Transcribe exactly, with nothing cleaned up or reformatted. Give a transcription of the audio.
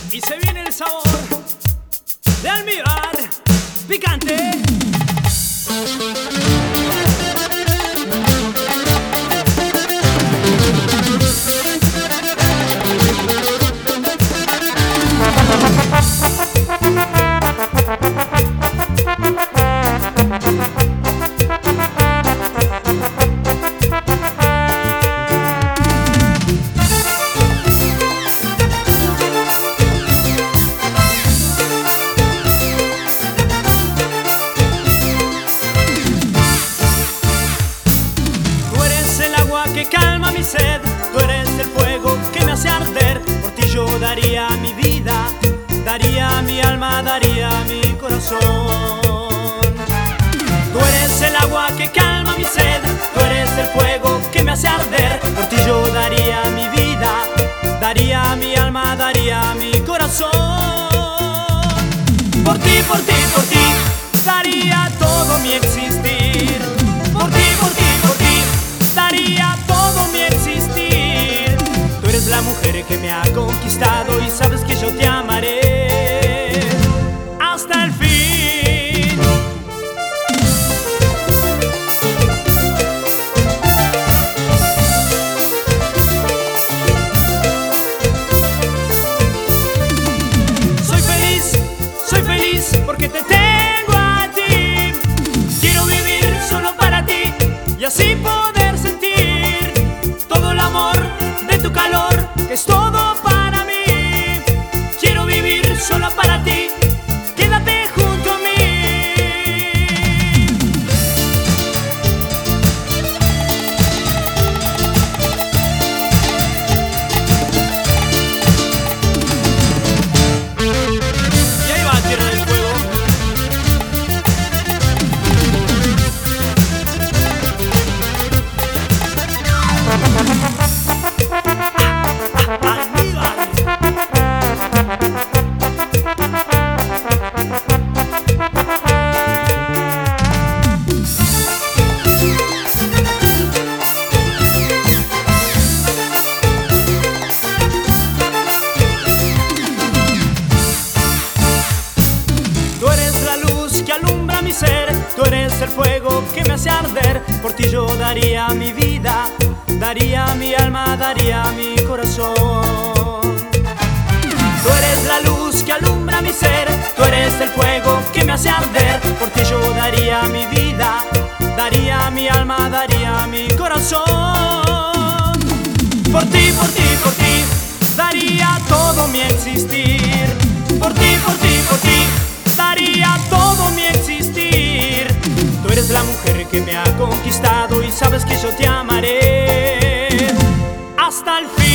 Y se viene el sabor de almíbar picante. Que calma mi sed, tú eres el fuego que me hace arder. Por ti yo daría mi vida, daría mi alma, daría mi corazón. Tú eres el agua que calma mi sed, tú eres el fuego que me hace arder. Por ti yo daría mi vida, daría mi alma, daría mi corazón. Por ti, por ti, por ti, daría todo mi existir. Por ti, por ti, por ti, daría todo mi existir. Tú eres la mujer que me ha conquistado y sabes que yo te amaré hasta el fin. Soy feliz, soy feliz porque te tengo a ti. Quiero vivir solo para ti y así poder sentir todo el amor de tu calor, que es todo para mí. Quiero vivir solo para ti, quédate junto a mí. Y ahí va Tierra del Fuego. Tú eres la luz que alumbra mi ser, tú eres el fuego que me hace arder. Por ti yo daría mi vida, daría mi alma, daría mi corazón. Tú eres la luz que alumbra mi ser, tú eres el fuego que me hace arder. Por ti yo daría mi vida, daría mi alma, daría mi corazón. Por ti, por ti, por ti, daría todo mi existir. Por ti, por ti, por ti, daría todo mi existir. Tú eres la mujer que me ha conquistado y sabes que yo te amaré hasta el fin.